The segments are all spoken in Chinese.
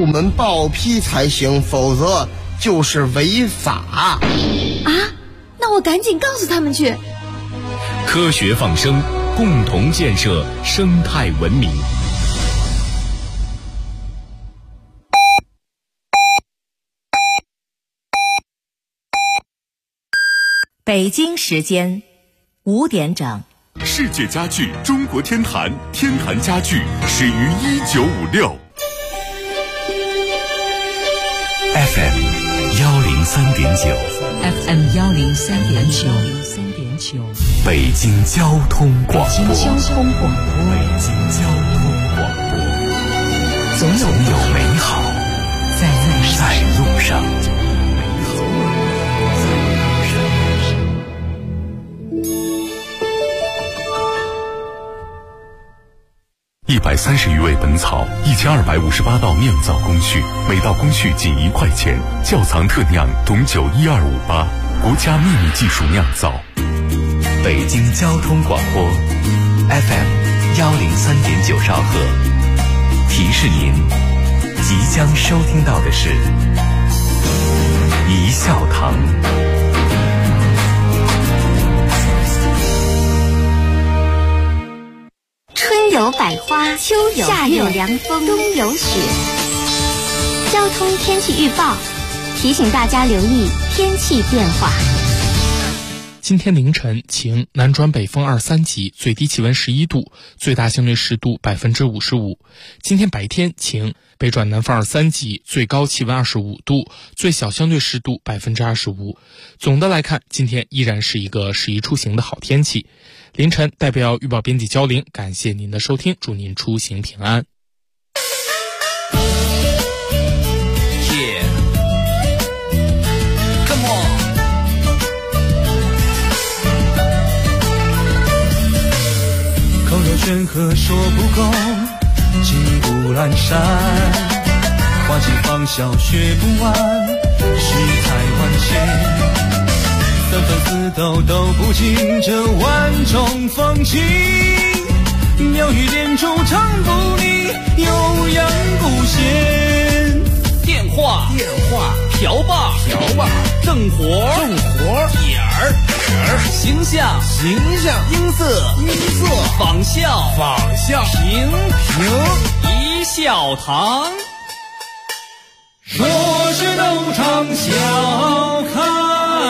部门报批才行，否则就是违法。 啊，那我赶紧告诉他们去。 科学放生，共同建设生态文明。 北京时间5点整。 世界家具中国天坛，天坛家具始于1956。FM 103.9 FM 103.9， 北京交通广播。 北京交通广播，总有美好在路上。 130余味本草，1258道酿造工序，每道工序仅1块钱。窖藏特酿董酒12588，国家秘密技术酿造。 北京交通广播 FM 103.9兆赫，提示您即将收听到的是一笑堂。 春有百花，秋有夏有凉风，冬有雪。交通天气预报提醒大家留意天气变化。 今天凌晨晴，南转北风2、3级，最低气温11度，最大相对湿度55%。今天白天晴，北转南风2、3级，最高气温25度，最小相对湿度25%。总的来看，今天依然是一个适宜出行的好天气。凌晨代表预报编辑焦玲，感谢您的收听，祝您出行平安。 口若悬河说不够，金不阑珊，花季芳笑学不完，世态万千。三分四斗都不尽这万种风情，妙语连珠唱不腻，悠扬不闲。 电话瓢把正活点儿形象音色仿效平一笑堂。 说是斗场笑开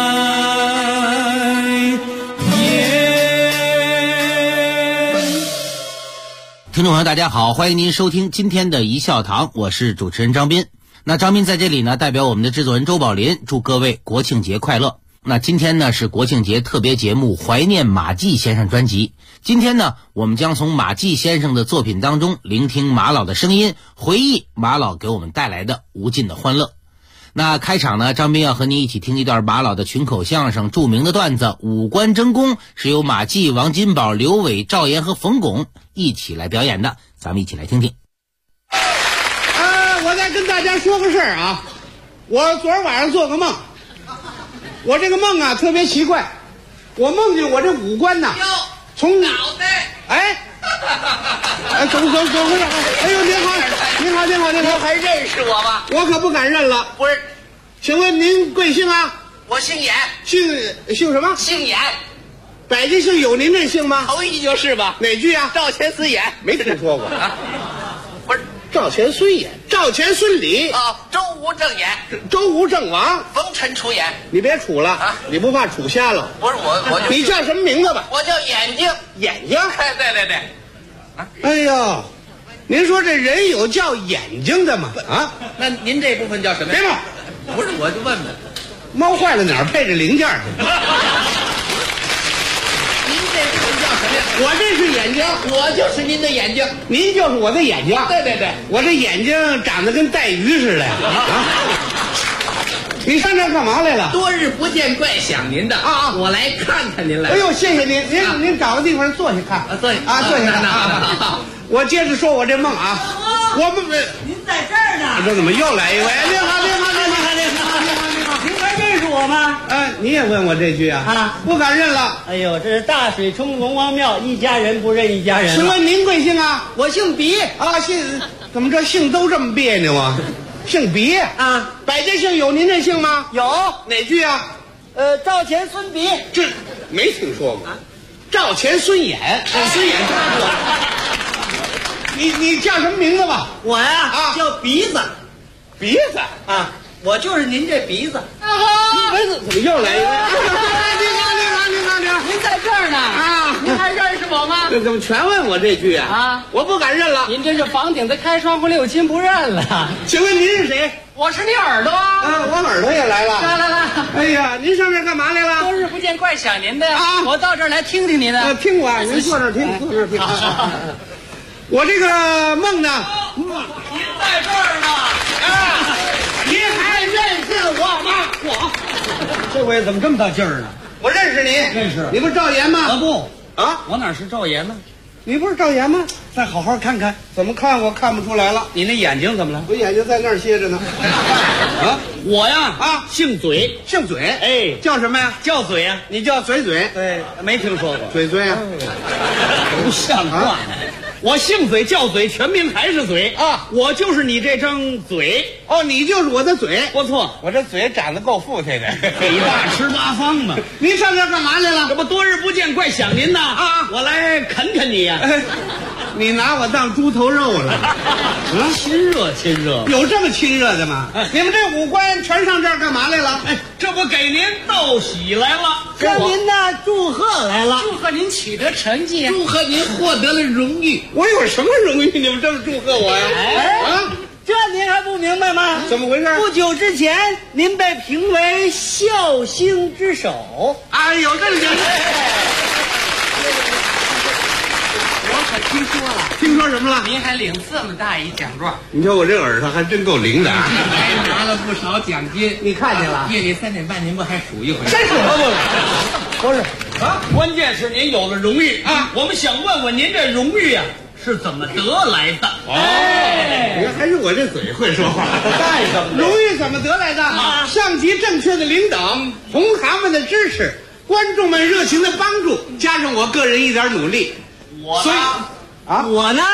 听众朋友大家好，欢迎您收听今天的一笑堂，我是主持人张斌。那张斌在这里呢，代表我们的制作人周宝林，祝各位国庆节快乐。那今天呢是国庆节特别节目怀念马季先生专辑。今天呢我们将从马季先生的作品当中聆听马老的声音，回忆马老给我们带来的无尽的欢乐。那开场呢，张斌要和您一起听一段马老的群口相声，著名的段子五官争功，是由马季、王金宝、刘伟、赵岩和冯巩一起来表演的，咱们一起来听听。 我再跟大家说个事儿啊，我昨儿晚上做个梦，我这个梦啊特别奇怪，我梦见我这五官呐，从脑袋，怎么回事？哎呦，您好， 您还认识我吗？ 我可不敢认了。 不是， 请问您贵姓啊？ 我姓严。 姓什么？ 姓严。 百家姓有您这姓吗？ 头一句就是吧。 哪句啊？ 赵钱孙严。 没听说过啊。不是。 赵钱孙严，赵钱孙李啊，周吴郑严， 周吴郑王， 冯陈楚严。 你别杵了啊！你不怕杵瞎了？ 不是我就你叫什么名字吧？ 我叫眼睛。 眼睛？ 对。 哎呦，您说这人有叫眼睛的吗？啊？ 那您这部分叫什么呀？ 别闹！ 不是，我就问问， 猫坏了哪儿配着零件去？ 您这部分叫什么呀？ 我这是眼睛， 我就是您的眼睛， 您就是我的眼睛。 对， 我这眼睛长得跟带鱼似的啊！你上这儿干嘛来了？ 多日不见，怪想您的啊！我来看看您来。 哎呦，谢谢您，您找个地方坐下看。 坐下看啊！ 我接着说我这梦啊，我们您在这儿呢。 这怎么又来一位？您好， 您还认识我吗？ 你也问我这句啊？ 啊， 不敢认了。 哎呦，这是大水冲龙王庙，一家人不认一家人。 请问您贵姓啊？ 我姓鼻啊，姓怎么这姓都这么别扭啊？ 姓别啊？ 百家姓有您这姓吗？ 有。 哪句啊？ 赵钱孙别。 这没听说过。赵钱孙衍，孙衍他过。你叫什么名字吧？ 我呀，叫鼻子。 鼻子啊，我就是您这鼻子。 鼻子怎么又来一个？你好， 您在这儿呢啊？ 您还认识我吗？ 这怎么全问我这句啊？ 啊， 我不敢认了。 您这是房顶子开窗户六亲不认了。 请问您是谁？ 我是你耳朵啊！ 我耳朵也来了。 来！ 哎呀，您上这干嘛来了？ 多日不见，怪想您的呀！ 啊， 我到这儿来听听您的。 听我，您坐这儿听，坐这儿听。我这个梦呢？ 您在这儿呢。 啊，您还认识我吗？ 我这回怎么这么大劲儿呢？ 我认识你， 认识。 你不是赵岩吗？ 不啊， 我哪是赵岩呢？ 你不是赵岩吗？ 再好好看看。 怎么看我看不出来了？ 你那眼睛怎么了？ 我眼睛在那儿歇着呢。 啊，我呀姓嘴， 姓嘴。 哎， 叫什么呀？ 叫嘴呀。 你叫嘴嘴？ 对，没听说过。 嘴嘴啊， 不像话。我姓嘴叫嘴，全名还是嘴啊！ 我就是你这张嘴哦，你就是我的嘴。 不错， 我这嘴长得够富态的， 你大吃大方嘛。 您上这干嘛来了？ 这不多日不见，怪想您呐啊！ 我来啃啃你呀。 你拿我当猪头肉了？ 亲热亲热， 有这么亲热的吗？你们这五官全上这儿干嘛来了？ 哎，这不给您道喜来了， 向您呢祝贺来了， 祝贺您取得成绩， 祝贺您获得了荣誉。 我有什么荣誉？你们这么祝贺我呀？啊！ 这您还不明白吗？ 怎么回事？ 不久之前，您被评为孝星之首。 啊，有这个奖。 我可听说了。 听说什么了？ 您还领这么大一奖状。 你瞧我这耳朵还真够灵的啊！ 还拿了不少奖金， 你看见了？ 夜里3点半您不还数一回？ 真数不是啊！关键是您有了荣誉啊！我们想问问您这荣誉啊是怎么得来的？ 你看还是我这嘴会说话。 干什么？ 荣誉怎么得来的？上级正确的领导，同行们的支持，观众们热情的帮助，加上我个人一点努力。所以啊， 我呢？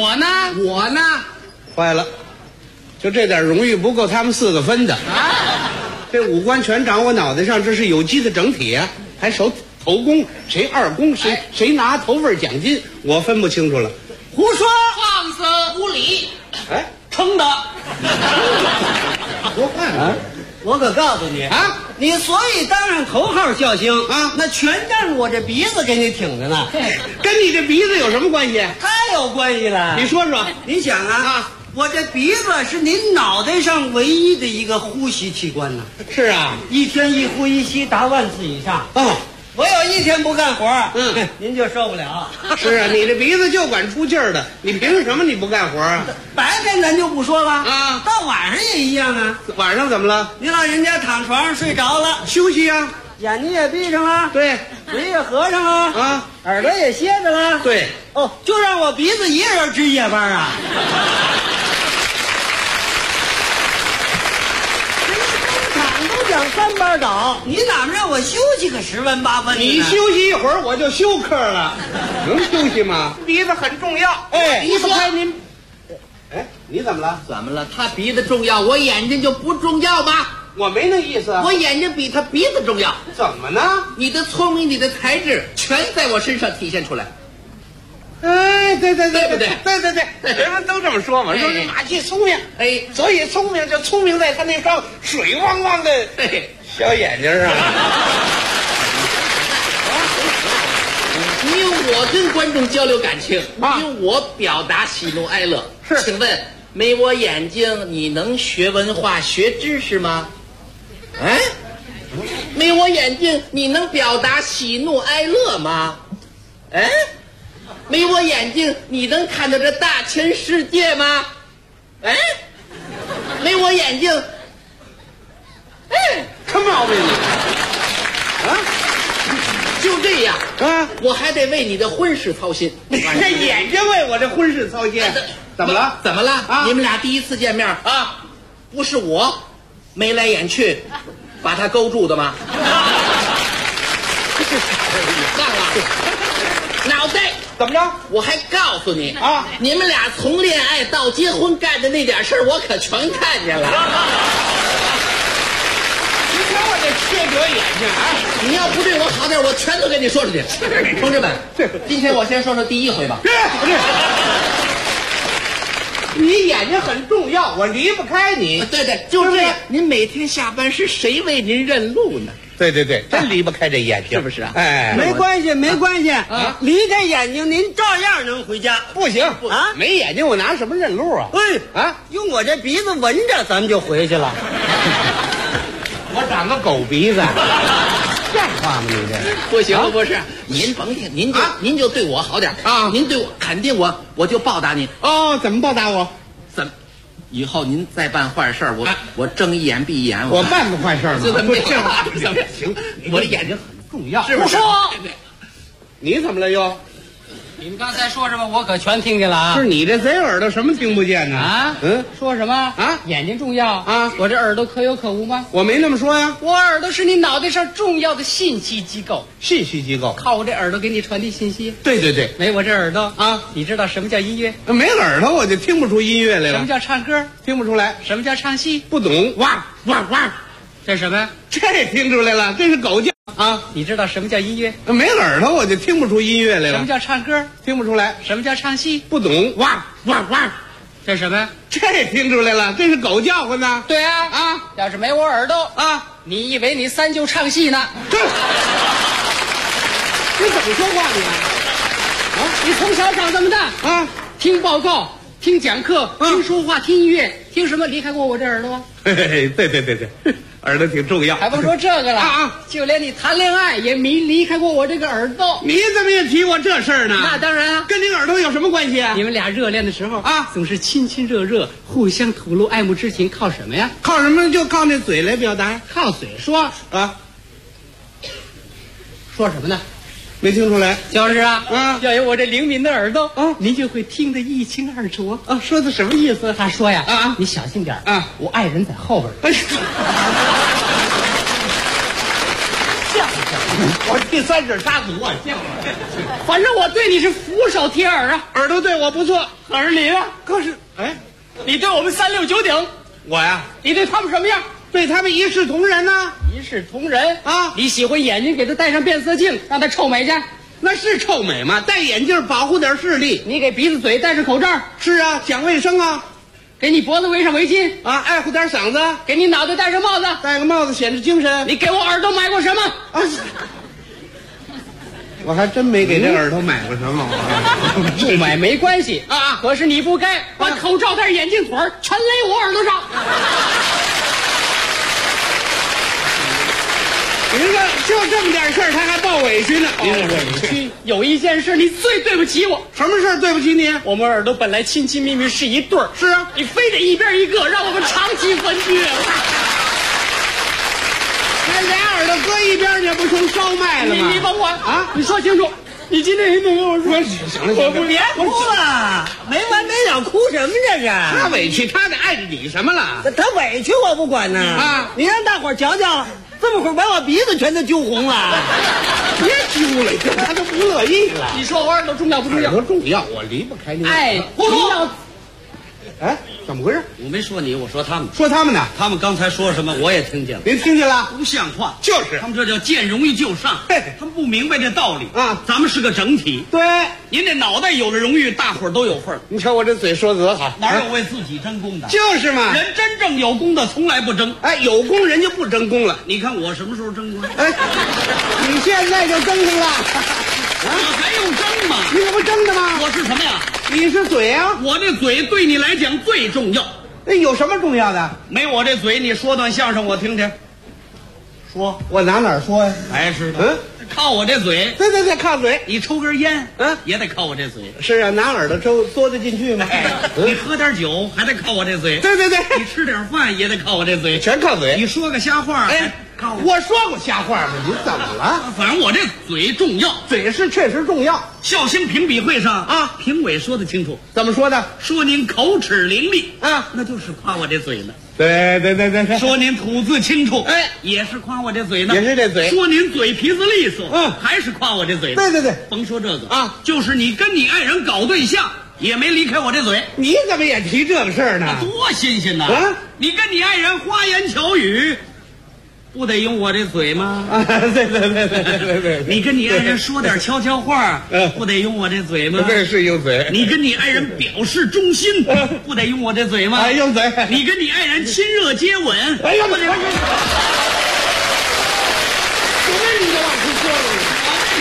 坏了，就这点荣誉不够他们4个分的啊！这五官全长我脑袋上，这是有机的整体啊！还守头功，谁2功，谁拿头份奖金，我分不清楚了。 胡说， 放肆无礼！ 哎， 撑的。 多看啊！ 我可告诉你啊， 你所以当上头号笑星啊， 那全仗着我这鼻子给你挺着呢。 跟你这鼻子有什么关系？ 太有关系了。 你说说。 你想啊，我这鼻子是您脑袋上唯一的一个呼吸器官呢。 是啊， 一天一呼一吸达万次以上。 哦， 我有1天不干活，您就受不了。 是啊，你这鼻子就管出劲儿的，你凭什么你不干活啊？ 白天咱就不说了啊， 到晚上也一样啊。 晚上怎么了？ 您老人家躺床上睡着了， 休息啊， 眼睛也闭上了， 对， 嘴也合上了啊， 耳朵也歇着了， 对。 哦，就让我鼻子一个人值夜班啊。都讲3班倒，你哪么让我休息个10分8分？ 你休息一会儿我就休克了，能休息吗？鼻子很重要。 哎， 离不开您。 哎，你怎么了？ 怎么了？他鼻子重要，我眼睛就不重要吗？ 我没那意思啊。 我眼睛比他鼻子重要。 怎么呢？ 你的聪明，你的才智，全在我身上体现出来。 哎，对不对？ 对， 人们都这么说嘛，说这马季聪明， 哎， 所以聪明就聪明在他那双水汪汪的小眼睛上。 你用我跟观众交流感情，你用我表达喜怒哀乐。 是， 请问没我眼睛，你能学文化学知识吗？哎，没我眼睛，你能表达喜怒哀乐吗？哎，没我眼睛，你能看到这大千世界吗？哎，没我眼睛，哎， 什么毛病你？啊？ 就这样啊， 我还得为你的婚事操心。 这眼睛为我这婚事操心，怎么了？ 怎么了？ 啊， 你们俩第一次见面啊，不是我眉来眼去把他勾住的吗？上了，脑袋怎么着？ 我还告诉你啊， 你们俩从恋爱到结婚干的那点事儿，我可全看见了。 你瞧我这缺德眼睛啊！ 你要不对我好点，我全都跟你说出去。同志们，今天我先说说第一回吧。 你眼睛很重要，我离不开你。 对对，就是这样。您每天下班时谁为您认路呢？ 对对对，真离不开这眼睛， 是不是啊？ 哎， 没关系，没关系啊！离开眼睛，您照样能回家。 不行啊， 没眼睛我拿什么认路啊？ 哎啊，用我这鼻子闻着，咱们就回去了。 我长个狗鼻子，像话吗？你这不行，不是。您甭听，您就对我好点啊！您对我肯定我就报答您。 哦，怎么报答我？ 怎么？以后您再办坏事我睁一眼闭一眼。 我办过坏事吗？ 不行， 行，我的眼睛很重要， 是不是？ 你怎么了又？ 你们刚才说什么？我可全听见了啊！ 是你这贼耳朵什么听不见呢？ 啊，说什么啊？ 眼睛重要啊？ 我这耳朵可有可无吗？ 我没那么说呀。 我耳朵是你脑袋上重要的信息机构。 信息机构靠我这耳朵给你传递信息。 对对对， 没我这耳朵啊，你知道什么叫音乐？ 没耳朵我就听不出音乐来了。 什么叫唱歌？ 听不出来。 什么叫唱戏？ 不懂。哇哇哇！ 这什么？ 这听出来了，这是狗叫啊！ 你知道什么叫音乐？ 没耳朵我就听不出音乐来了。 什么叫唱歌？ 听不出来。 什么叫唱戏？ 不懂。哇哇哇！ 这什么？ 这听出来了，这是狗叫唤呢。 对啊啊！ 要是没我耳朵啊， 你以为你三舅唱戏呢？ 你怎么说话你啊？ 你从小长这么大啊， 听报告、听讲课、听说话、听音乐，听什么离开过我这耳朵？ 嘿嘿，对对对对，耳朵挺重要。 还甭说这个了啊， 就连你谈恋爱也没离开过我这个耳朵。 你怎么也提我这事儿呢？ 那当然啊， 跟你耳朵有什么关系啊？ 你们俩热恋的时候啊， 总是亲亲热热，互相吐露爱慕之情，靠什么呀？ 靠什么？就靠那嘴来表达。 靠嘴说啊？ 说什么呢？ 没听出来。 就是啊， 要有我这灵敏的耳朵啊，您就会听得一清二楚啊。说的什么意思？ 他说呀啊， 你小心点啊， 我爱人在后边。 像我第三者插足啊，像反正我对你是俯首帖耳啊， 耳朵对我不错， 可是你呢？ 可是哎， 你对我们369鼎， 我呀， 你对他们什么样？ 对他们一视同仁呢。 一视同仁啊！ 你喜欢眼睛，给他戴上变色镜，让他臭美去。 那是臭美吗？戴眼镜保护点视力。 你给鼻子嘴戴上口罩。 是啊，讲卫生啊。 给你脖子围上围巾啊，爱护点嗓子。 给你脑袋戴上帽子， 戴个帽子显示精神。 你给我耳朵买过什么？ 啊，我还真没给这耳朵买过什么。 不买没关系啊， 可是你不该把口罩戴眼镜腿全勒我耳朵上。 你说就这么点事儿，他还抱委屈呢。 委屈？有一件事你最对不起我。 什么事儿对不起你？ 我们耳朵本来亲亲密密是一对儿。 是啊， 你非得一边一个，让我们长期分居。 那俩耳朵搁一边，你不成烧麦了吗？ 你甭管啊！ 你说清楚，你今天一定跟我说。 行了， 我不别哭了，没完没了，哭什么这是？ 他委屈，他得碍着你什么了？ 他委屈我不管呢啊！ 你让大伙儿瞧瞧。这么会儿把我鼻子全都揪红了， 别揪了，他都不乐意了。 你说我耳朵重要不重要？ 耳朵重要，我离不开你。 哎，你要， 哎，怎么回事？ 我没说你，我说他们。 说他们呢？ 他们刚才说什么我也听见了。 您听见了？ 不像话！ 就是他们这叫见容易就上，他们不明白这道理啊。 咱们是个整体。 对， 您这脑袋有了荣誉，大伙儿都有份儿。 你瞧我这嘴说得好， 哪有为自己争功的？ 就是嘛， 人真正有功的从来不争。 哎，有功人就不争功了。 你看我什么时候争功？ 哎，你现在就争上了。 我还用争吗？ 你这不争的吗？ 我是什么呀？ 你是嘴啊！ 我这嘴对你来讲最重要。 那有什么重要的？ 没我这嘴，你说段相声我听听。说， 我哪说呀？ 还是的，靠我这嘴。 对对对，靠嘴。 你抽根烟，也得靠我这嘴。 是啊，拿耳朵嘬得进去吗？ 你喝点酒还得靠我这嘴。 对对对， 你吃点饭也得靠我这嘴， 全靠嘴。 你说个瞎话， 我说过瞎话吗？你怎么了？ 反正我这嘴重要， 嘴是确实重要。 校庆评比会上啊， 评委说得清楚， 怎么说的？ 说您口齿伶俐啊， 那就是夸我这嘴呢。 对。 说您吐字清楚，哎，也是夸我这嘴呢。 也是这嘴。 说您嘴皮子利索，还是夸我这嘴呢。 对。 甭说这个啊， 就是你跟你爱人搞对象，也没离开我这嘴。 你怎么也提这个事儿呢？ 多新鲜呐！ 啊， 你跟你爱人花言巧语，不得用我这嘴吗？ 啊，对。 你跟你爱人说点悄悄话，不得用我这嘴吗？ 对，是用嘴。 你跟你爱人表示忠心，不得用我这嘴吗？ 哎，用嘴。 你跟你爱人亲热接吻， 哎呀， 不得。 我跟你就往出说了。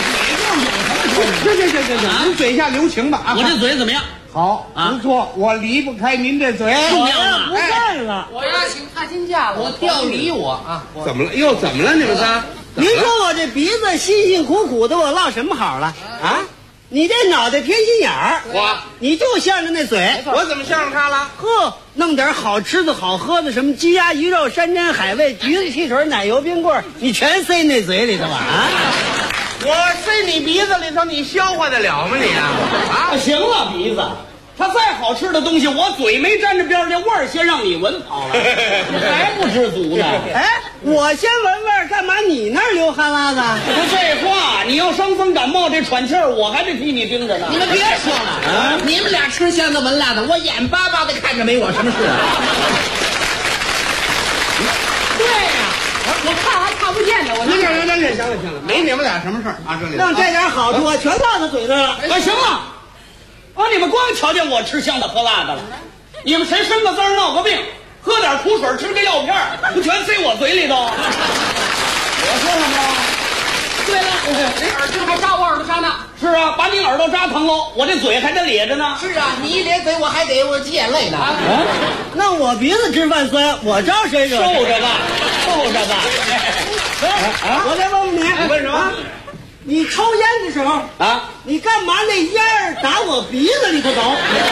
行，您嘴下留情吧啊！ 我这嘴怎么样？ 好，不错，我离不开您这嘴。 重要了， 不干了，我要请踏金假了， 我调离我啊！ 怎么了？又怎么了？你们仨？ 您说我这鼻子辛辛苦苦的，我落什么好了啊？你这脑袋偏心眼儿，你就向着那嘴。 我怎么向着他了？ 呵，弄点好吃的好喝的，什么鸡鸭鱼肉、山珍海味、橘子汽水、奶油冰棍，你全塞那嘴里头了啊！ 我塞你鼻子里头，你消化得了吗你啊？ 行了，鼻子，他再好吃的东西，我嘴没沾着边儿，这味儿先让你闻跑了，你还不知足呢？ 哎，我先闻味儿，干嘛你那儿流哈喇子？ 不废话，你要伤风感冒这喘气儿，我还得替你盯着呢。 你们别说了，你们俩吃香的闻辣的，我眼巴巴的看着没我什么事。 对呀，我看还看不见呢。我行了，没你们俩什么事儿啊？这里让这点好处全落他嘴上了。 行了，你们光瞧见我吃香的喝辣的了，你们谁生个灾闹个病，喝点苦水吃个药片，不全塞我嘴里头？我说什么了？ 对了，你耳钉还扎我耳朵上呢。 是啊，把你耳朵扎疼喽，我这嘴还得咧着呢。 是啊，你一咧嘴，我还得我挤眼泪呢。 那我鼻子直犯酸，我招谁惹？ 受着吧。 我再问问你， 问什么？ 你抽烟的时候啊， 你干嘛那烟儿打我鼻子里头走？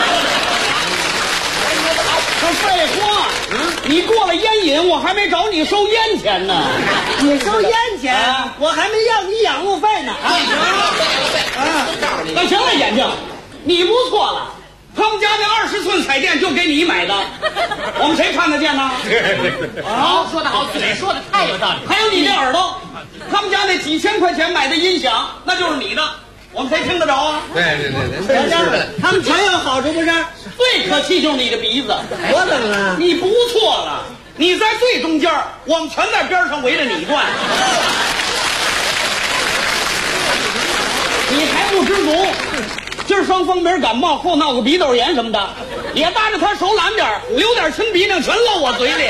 废话，你过了烟瘾，我还没找你收烟钱呢。 你收烟钱，我还没要你养路费呢。 那行了，眼睛，你不错了。他们家那20寸彩电就给你买的，我们谁看得见呢？ 好，说得好，嘴说的太有道理。 还有你这耳朵，他们家那几千块钱买的音响，那就是你的，我们谁听得着啊？ 对， 他们全有好处不是？ 最可气就是你的鼻子， 我怎么了？ 你不错了，你在最中间，我们全在边上围着你转，你还不知足。今儿伤风没感冒，后闹个鼻窦炎什么的，也搭着他手懒点，留点青鼻涕全漏我嘴里。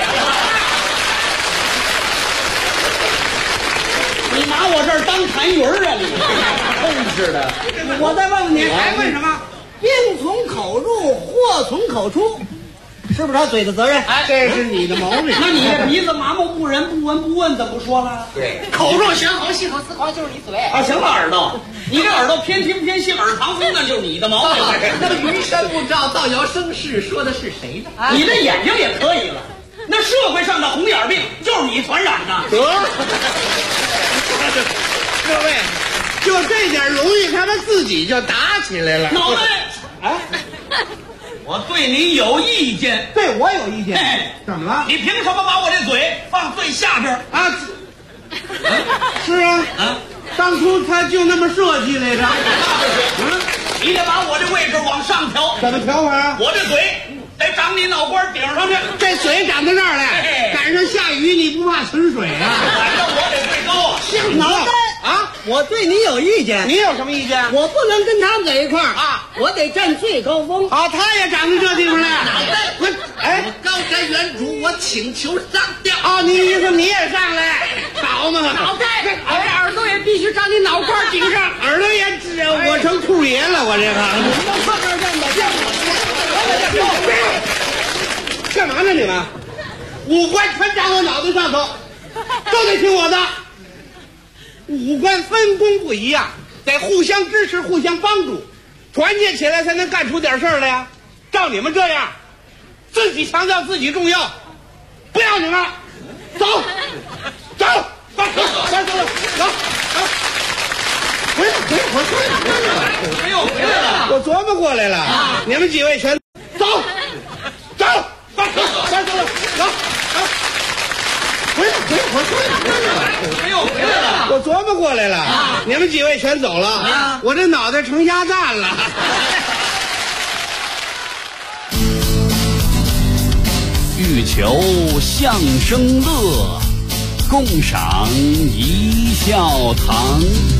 你拿我这儿当痰盂啊你！真是的。 我再问问你， 还问什么？ 病从口入，祸从口出，是不是他嘴的责任？ 这是你的毛病。 那你这鼻子麻木不仁，不闻不问，怎么不说了？ 对， 口若悬河，系统思考就是你嘴。 行了，耳朵，你这耳朵偏听偏信，耳旁风，那就是你的毛病。 那么云山雾罩，造谣生事，说的是谁呢？ 你这眼睛也可以了。那社会上的红眼病就是你传染的。 得，各位，就这点荣誉，他们自己就打起来了。 脑袋，我对你有意见。 对我有意见。怎么了？ 你凭什么把我这嘴放最下边啊？ 是啊，当初他就那么设计来着。 你得把我这位置往上调。 怎么调法啊？ 我这嘴得长你脑瓜顶上去。 这嘴长到那儿来，赶上下雨你不怕存水啊？ 反正我得最高啊。 脑袋啊！ 我对你有意见。 你有什么意见？ 我不能跟他们在一块儿啊！我得占最高峰。 好，他也长到这地方来。 我高瞻远瞩，我请求上吊。 啊，你意思你也上来？好嘛！ 脑袋，我这耳朵也必须长你脑瓜顶上， 耳朵也指我成兔爷了，我这个。干嘛呢你们？五官全长我脑袋上头，都得听我的。五官分工不一样，得互相支持、互相帮助，团结起来才能干出点事儿来呀。照你们这样，自己强调自己重要，不要你们，走。 回来！ 哎呦，回来了！ 我琢磨过来了，你们几位全走，走，走，回来！ 哎呦，回来了！ 我琢磨过来了，你们几位全走了，我这脑袋成鸭蛋了。 欲求相声乐，共赏一笑堂。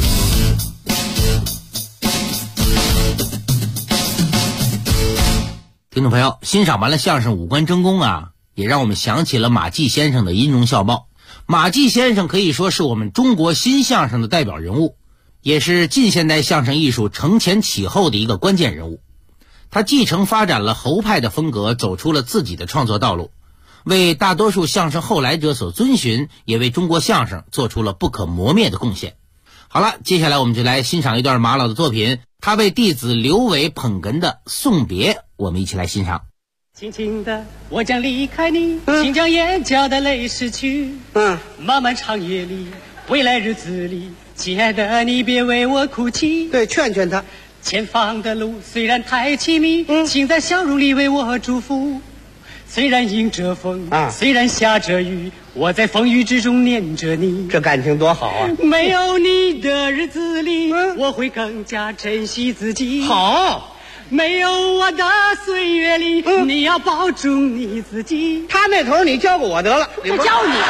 听众朋友，欣赏完了相声五官争功啊，也让我们想起了马季先生的音容笑貌。马季先生可以说是我们中国新相声的代表人物，也是近现代相声艺术承前启后的一个关键人物。他继承发展了侯派的风格，走出了自己的创作道路，为大多数相声后来者所遵循，也为中国相声做出了不可磨灭的贡献。好了，接下来我们就来欣赏一段马老的作品，他为弟子刘伟捧哏的《送别》，我们一起来欣赏。 轻轻的，我将离开你，请将眼角的泪拭去。漫漫长夜里，未来日子里，亲爱的，你别为我哭泣。 对，劝劝他。 前方的路虽然太凄迷，请在笑容里为我祝福。虽然迎着风，虽然下着雨，我在风雨之中念着你。 这感情多好啊！ 没有你的日子里，我会更加珍惜自己。 好。 没有我的岁月里，你要保重你自己。 他那头你教过我得了， 我教你，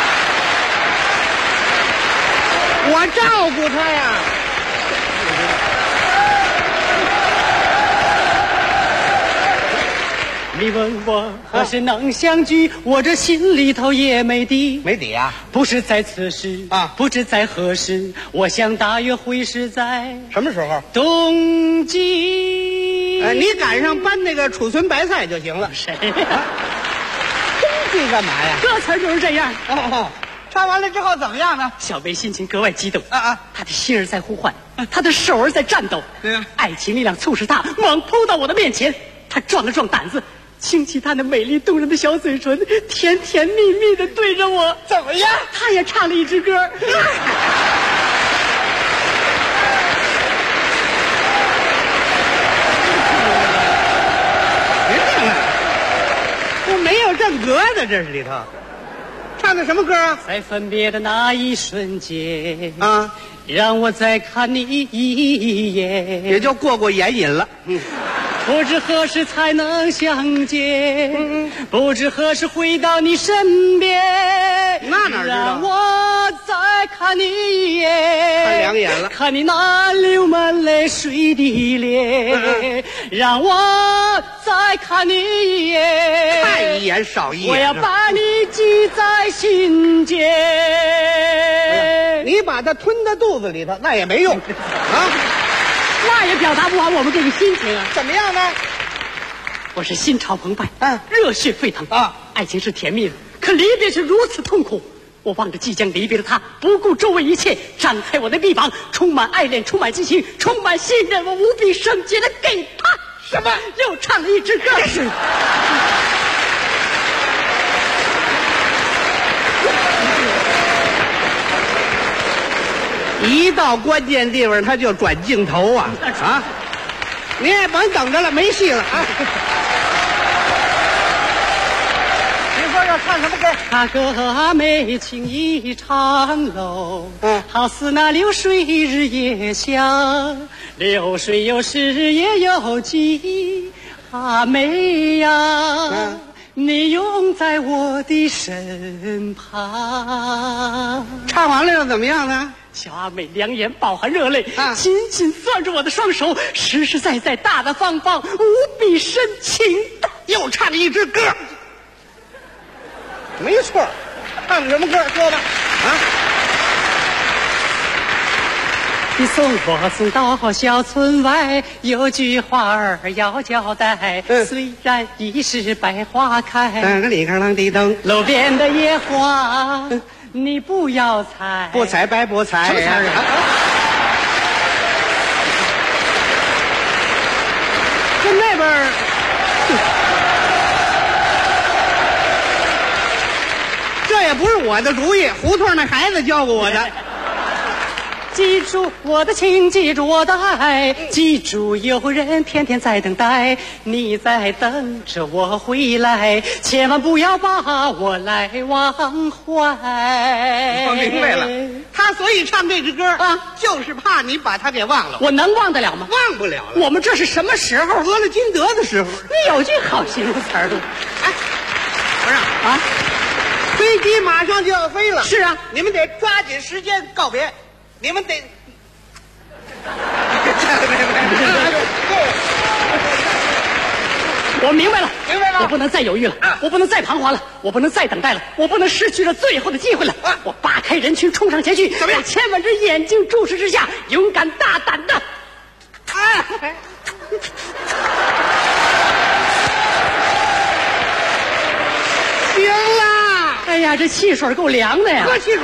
我照顾他呀。 你问我何时能相聚，我这心里头也没底。 没底啊？ 不是在此时啊，不知在何时，我想大约会是在什么时候？ 冬季。 你赶上搬那个储存白菜就行了。 谁呀？ 冬季干嘛呀？ 歌词就是这样。 唱完了之后怎么样呢？ 小贝心情格外激动他的心儿在呼唤，他的手儿在颤抖。 对呀， 爱情力量促使他猛扑到我的面前，他壮了壮胆子，轻启他那美丽动人的小嘴唇，甜甜蜜蜜的对着我。 怎么样？ 他也唱了一支歌。 没有正格的，这是里头唱的什么歌啊？ 在分别的那一瞬间让我再看你一眼， 也就过眼瘾了。 不知何时才能相见，不知何时回到你身边。 那哪知道？ 让我再看你一眼， 看两眼了， 看你那流满泪水的脸。让我再看你一眼， 看一眼少一眼。 我要把你记在心间。 你把它吞到肚子里头，那也没用那也表达不完我们这个心情啊。 怎么样呢？ 我是心潮澎湃，热血沸腾爱情是甜蜜的，可离别是如此痛苦。我望着即将离别的他，不顾周围一切，张开我的臂膀，充满爱恋，充满激情，充满信任，我无比圣洁的给他。 什么？ 又唱了一支歌。 一到关键地方他就转镜头你也甭等着了，没戏了你说要唱什么歌？ 他歌美情意长楼，好似那流水日夜香，流水有时也有急美呀你拥在我的身旁。 唱完了又怎么样呢？ 小阿美两眼饱含热泪，紧紧攥着我的双手，实实在在大大方方，无比深情的又唱了一支歌。没错，唱的什么歌？说吧你送我送到小村外，有句话儿要交代。虽然已是百花开， 噔个里个啷地噔， 路边的野花你不要采， 不采白不采。 什么采跟那边这也不是我的主意，胡同那孩子教过我的。 记住我的情，记住我的爱，记住有人天天在等待，你在等着我回来，千万不要把我来忘怀。 我明白了，他所以唱这支歌啊，就是怕你把他给忘了。 我能忘得了吗？ 忘不了了。 我们这是什么时候？ 得了金德的时候。 你有句好形容词儿的。 哎，不是啊，飞机马上就要飞了。 是啊， 你们得抓紧时间告别。你们得， 我明白了， 明白了， 我不能再犹豫了，我不能再彷徨了，我不能再等待了，我不能失去了最后的机会了。我扒开人群冲上前去， 怎么样？ 在千万只眼睛注视之下，勇敢大胆的。 行了， 哎呀，这汽水够凉的呀！ 喝汽水。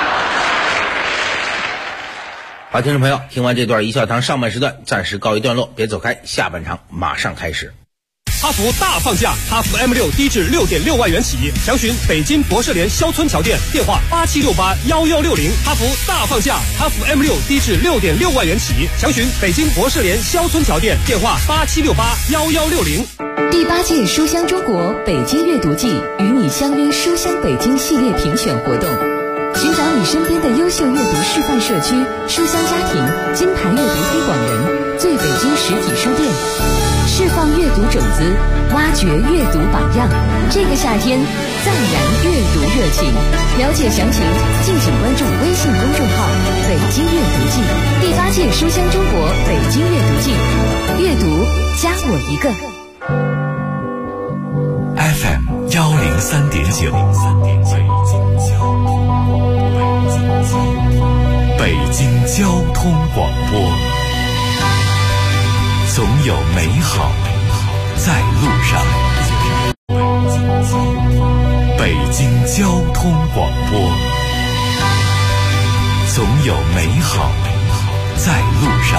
好，听众朋友，听完这段一笑堂上半时段暂时告一段落，别走开，下半场马上开始。 哈弗大放价，哈弗 M6 低至 6.6万元起，详询北京博士联肖村桥店，电话87681160。哈弗大放价，哈弗 M6 低至 6.6万元起，详询北京博士联肖村桥店，电话87681160。 第8届书香中国北京阅读季与你相约书香北京系列评选活动，寻找你身边的优秀阅读示范社区、书香家庭、金牌阅读推广人，最北京实体书店，释放阅读种子，挖掘阅读榜样。这个夏天，赞燃阅读热情。了解详情，敬请关注微信公众号“北京阅读季”。第8届书香中国北京阅读季，阅读加我一个。 FM 103.9，北京交通广播，总有美好在路上。北京交通广播，总有美好在路上。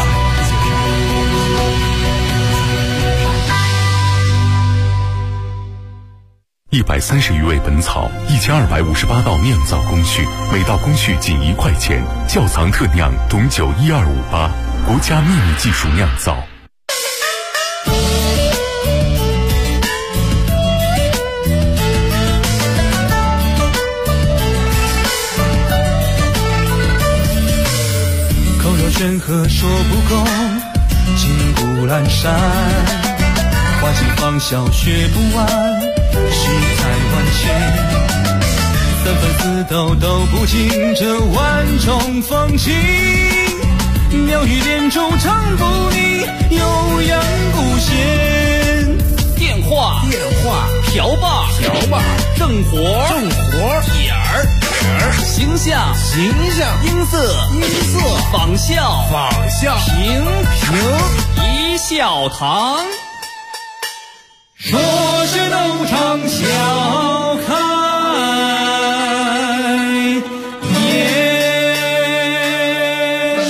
130余味本草，1258道酿造工序，每道工序仅1块钱。窖藏特酿董酒12588，国家秘密技术酿造。 口若悬河说不够，金谷阑珊，花尽芳笑学不完，世态万千，三分四斗都不尽这万种风情，妙语连珠唱不腻，悠扬不闲。 电话瓢把正活眼儿形象音色仿效平一笑堂。 说是斗场笑开颜。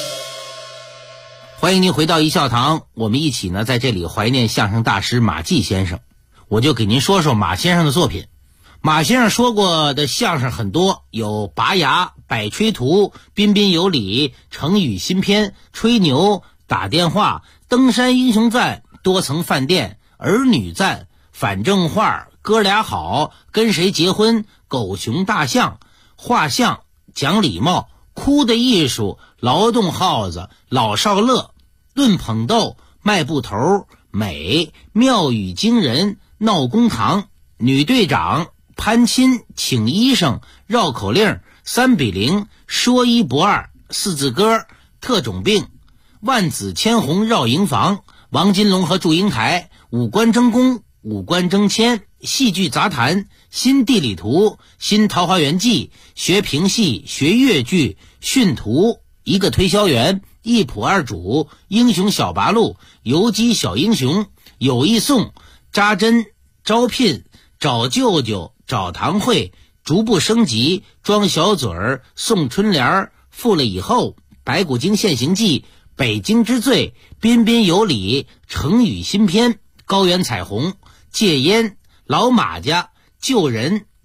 欢迎您回到一笑堂，我们一起呢在这里怀念相声大师马季先生。我就给您说说马先生的作品。马先生说过的相声很多，有拔牙、百吹图、彬彬有礼、成语新篇、吹牛、打电话、登山英雄赞、多层饭店、儿女赞、反正话、哥俩好、跟谁结婚、狗熊大象、画像、讲礼貌、哭的艺术、劳动号子、老少乐、论捧逗、卖布头、美、妙语惊人、闹公堂、女队长、攀亲、请医生、绕口令、3比0、说一不二、4字歌、特种病、万紫千红绕营房、王金龙和祝英台、五官争功、五官争谦、戏剧杂谈、新地理图、新桃花源记、学评戏、学越剧、训图、一个推销员、一仆二主、英雄小八路、游击小英雄、有意送、扎针、招聘、找舅舅、找堂会、逐步升级、装小嘴儿、送春联、富了以后、白骨精现形记、北京之最、彬彬有礼、成语新篇、高原彩虹、戒烟、老马家、救人、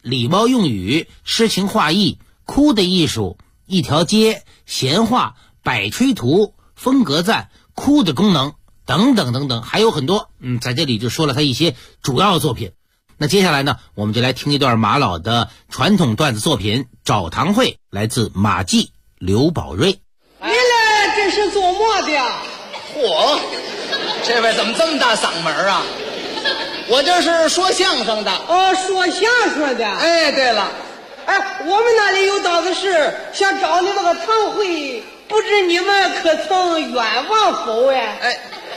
礼貌用语、诗情画意、哭的艺术、一条街、闲话、百吹图、风格赞、哭的功能等等等等，还有很多。在这里就说了他一些主要的作品。那接下来呢，我们就来听一段马老的传统段子作品《找堂会》，来自马季、刘宝瑞。 你来这是做么的？ 嚯，这位怎么这么大嗓门啊？我这是说相声的。 哦，说相声的。 哎，对了， 哎，我们那里有档子事，想找你们个堂会，不知你们可曾愿望否？哎，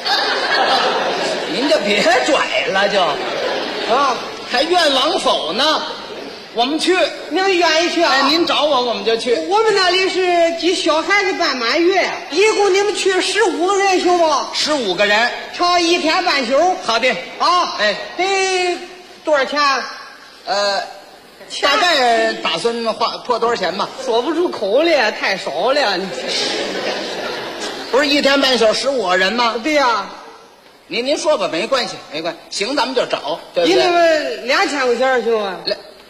您就别拽了就，还愿往否呢？我们去， 您愿意去啊？ 哎，您找我们就去。 我们那里是给小孩子办满月，一共你们去15个人行不 ？15个人， 唱1天半宿。 好的啊， 哎， 得多少钱？ 大概打算破多少钱吧？ 说不出口了，太少了。 不是1天半宿15个人吗？ 对呀。 您说吧，没关系，没关系。行，咱们就找，对不对？ 你那个2000块钱行吗？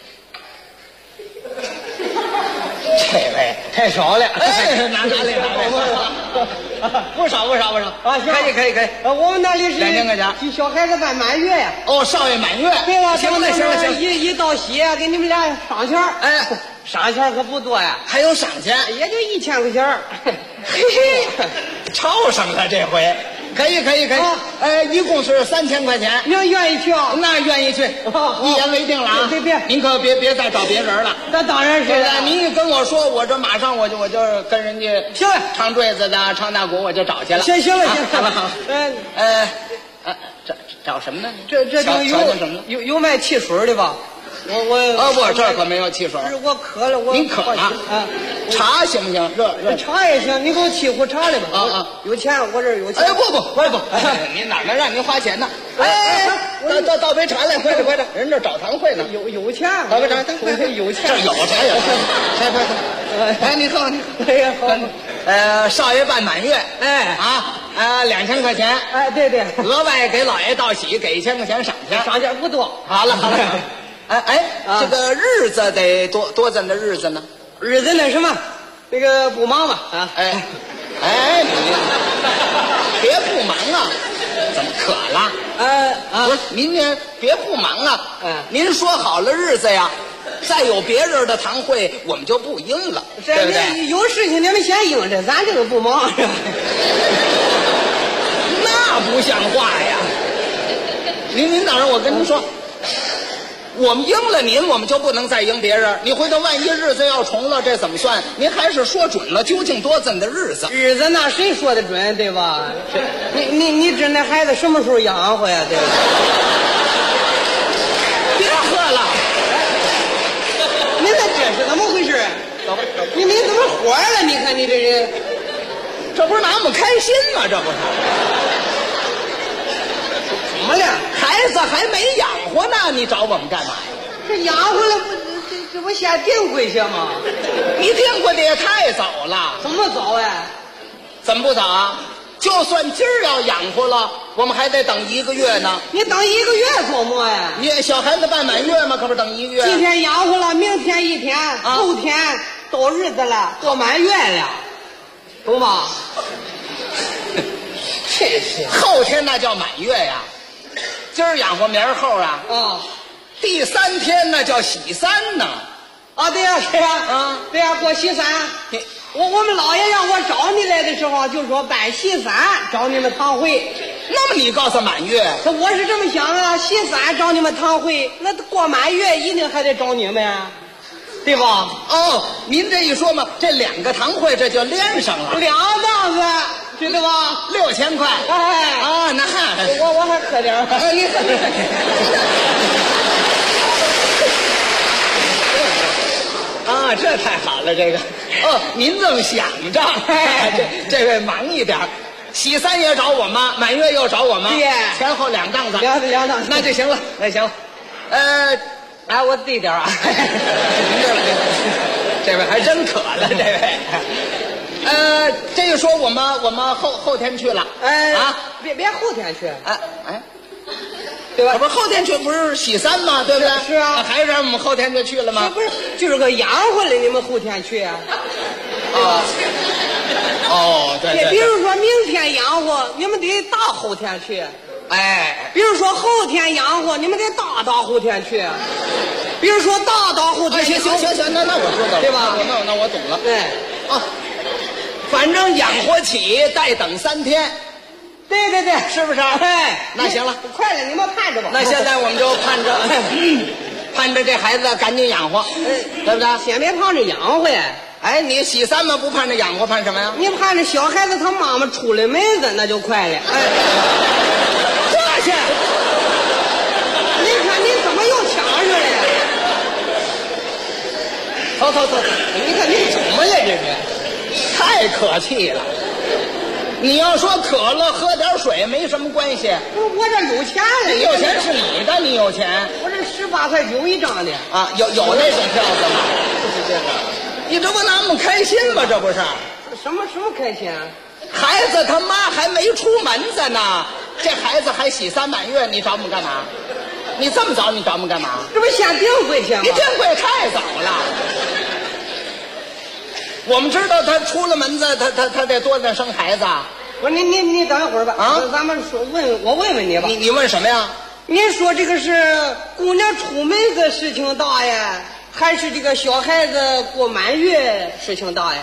这位太少了， 哎，拿来，不少啊！ 可以。 我们那里是 2000块钱， 给小孩子办满月呀。 哦，少爷满月。 对了， 行， 一到喜给你们俩赏钱。 哎， 赏钱可不多呀， 还有赏钱， 也就1000块钱。 嘿嘿，超上了这回。可以，一共是3000块钱。 您愿意去啊？ 那愿意去，一言为定了啊！ 别， 您可别再找别人了。 那当然是。 您一跟我说，我这马上我就跟人家行了， 唱坠子的、唱大鼓，我就找去了。 行了， 好。找什么呢？ 这有卖汽水的吧？ 我这儿可没有汽水。 我渴了， 您渴了？茶行不行？热茶也行，你给我沏壶茶来吧。 啊， 有钱，我这儿有钱。 哎，不，您哪能让您花钱呢？哎，倒杯茶来，快点，人这找堂会呢。 有钱， 倒杯茶， 有钱。 这有茶有茶，快！哎，你喝。 哎呀， 少爷办满月， 哎 2000块钱。 哎，对， 额外给老爷道喜，给1000块钱赏钱。 赏钱不多。 好了。这个日子得多怎的日子呢？ 日子那什么，那个不忙吧？啊， 你别不忙啊！怎么渴了？不是，您别不忙啊！您说好了日子呀，再有别人的堂会，我们就不应了，对不对？ 有事情你们先应着，咱这个不忙。 那不像话呀！您等着，我跟您说。我们应了您，我们就不能再应别人。你回头万一日子要重了，这怎么算？您还是说准了，究竟多怎的日子？ 日子那谁说的准，对吧？你这那孩子什么时候养活呀？对吧？ 别喝了， 您这是怎么回事？你怎么火了？你看你这人， 这不是拿我们开心吗？这不是。 怎么了？ 孩子还没养活呢，你找我们干嘛呀？ 这养活了不？这不先订回去吗？ 你订回的也太早了。 怎么早呀？ 怎么不早啊？就算今儿要养活了，我们还得等1个月呢。 你等1个月做么呀？ 你小孩子办满月吗？可不是等1个月。 今天养活了，明天1天，后天到日子了，过满月了，懂吗？ 这是后天那叫满月呀。今儿养活明儿后啊，第3天那叫喜三呢。 对呀，对呀，过喜三。我们老爷让我找你来的时候，就说办喜三找你们堂会。 那么你告诉满月， 我是这么想的，喜三找你们堂会，那过满月一定还得找你们，对吧？ 您这一说嘛，这2个堂会这就连上了 ，2档子。知道吧 ？6000块。那我还喝点。 你喝点。这太好了，这个。您这么想着，这位忙一点，喜三也找我妈，满月又找我妈，前后2档子。 两档子， 那就行了，那行了。 我递点啊。 这位还真渴了，这位。这一说我们后天去了。 别后天去。 对吧？ 这不是后天去不是喜三吗？对不对？ 是啊， 还是让我们后天就去了吗？ 不是，就是个养活了，你们后天去啊？ 哦，对。 比如说明天养活，你们得大后天去。 哎， 比如说后天养活，你们得大后天去。比如说大后天。 行，那我知道了， 对吧？ 那我懂了。 对啊，反正养活起，再等3天。 对， 是不是？ 哎， 那行了， 快了，你们盼着吧。 那现在我们就盼着这孩子赶紧养活，对不对？ 先别盼着养活。 哎，你喜三嘛不盼着养活，盼什么呀？ 你盼着小孩子他妈妈出了门子，那就快了。哎， 这去！ 你看你怎么又抢上来了？ 走！你看你怎么呀？这是太可气了！你要说渴了喝点水没什么关系。 我这有钱了， 你有钱是你的，你有钱。 我这18块9一张的啊，有那种票子吗？就是这个。你这不拿我们开心吗？这不是什么开心啊？ 孩子他妈还没出门子呢，这孩子还喜3满月，你找我们干嘛？你这么早你找我们干嘛？ 这不先订婚去吗？ 你订婚太早了。我们知道他出了门子，他得多生孩子。 不是你等一会儿吧。 啊， 咱们我问问你吧。 你问什么呀？ 您说这个是姑娘出门子事情大呀？还是这个小孩子过满月事情大呀？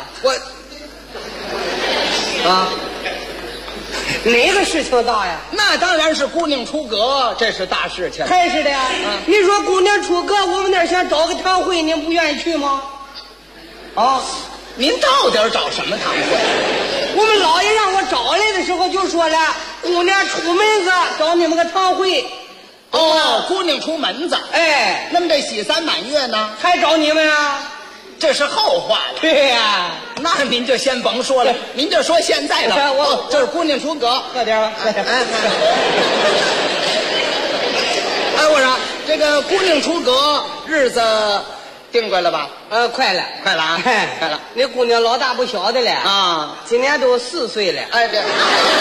哪个事情大呀？ 那当然是姑娘出阁，这是大事情。 还是的呀。你说姑娘出阁，我们那儿想找个堂会，您不愿意去吗？ 您到底找什么堂会？ 我们老爷让我找来的时候就说了，姑娘出门子找你们个堂会。 姑娘出门子， 哎， 那么这喜3满月呢？ 还找你们啊？ 这是后话了。 对呀， 那您就先甭说了，您就说现在的。这是姑娘出阁， 喝点吧，喝点。 哎，我说这个姑娘出阁日子定过了吧？ 快了啊，快了。 那姑娘老大不小的了啊， 今年都4岁了。 哎，这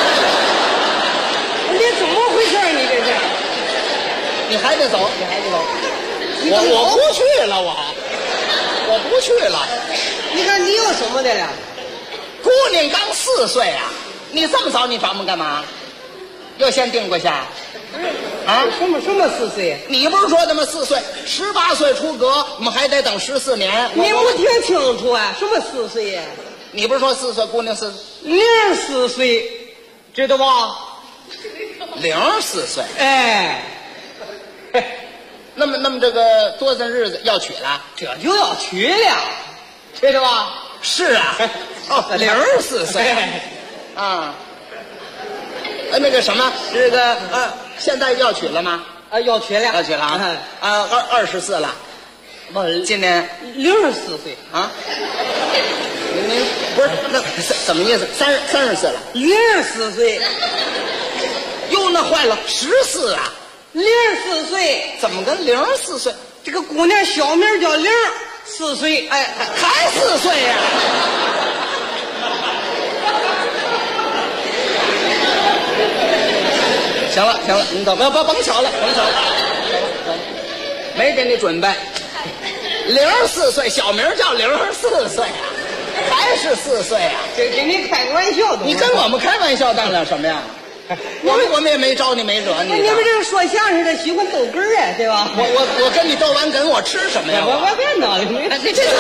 你怎么回事？你这是？ 你还得走。我不去了，我不去了。 你看你有什么的了？ 姑娘刚4岁啊，你这么早你找我们干嘛？又先定过下？啊？ 什么4岁？ 你不是说他妈4岁，18岁出阁，我们还得等14年。 你不听清楚啊？什么4岁呀？ 你不是说4岁，姑娘 04岁，知道吧 ？04岁。 哎。 那么这个多大日子要娶了？ 这就要娶了，知道吧？ 是啊，04岁啊。那个什么，这个现在要娶了吗？ 要娶了啊，24了。今年 64岁啊。您不是那怎么意思？34了 ？04岁。 哟，那坏了，14啊。 04岁， 怎么跟04岁？ 这个姑娘小名叫04岁， 哎，还4岁呀？行了，你等，甭瞧了，没给你准备。04岁，小名叫04岁啊，还是4岁啊？ 这给你开个玩笑， 你跟我们开玩笑当了什么呀？我们也没招你，没惹你。 你们这个说相声的喜欢逗哏啊，对吧？ 我跟你逗完哏，我吃什么呀？ 我别闹了， 你这什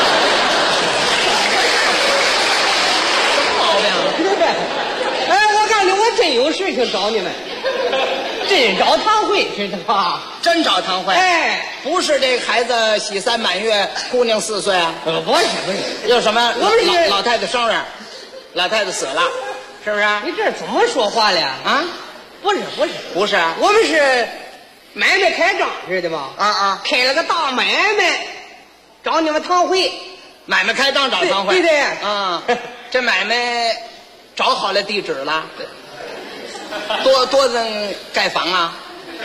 么毛病？ 哎，我告诉你，我真有事情找你们，真找堂会，知道吧？ 真找堂会？ 哎， 不是这孩子喜3满月，姑娘4岁啊？ 不是， 有什么？老太太生日，老太太死了。是不是？ 你这怎么说话了啊？ 不是，我们是买卖开张，知道吗？开了个大买卖，找你们堂会。 买卖开张找堂会？ 对啊，这买卖找好了地址了，多人盖房啊？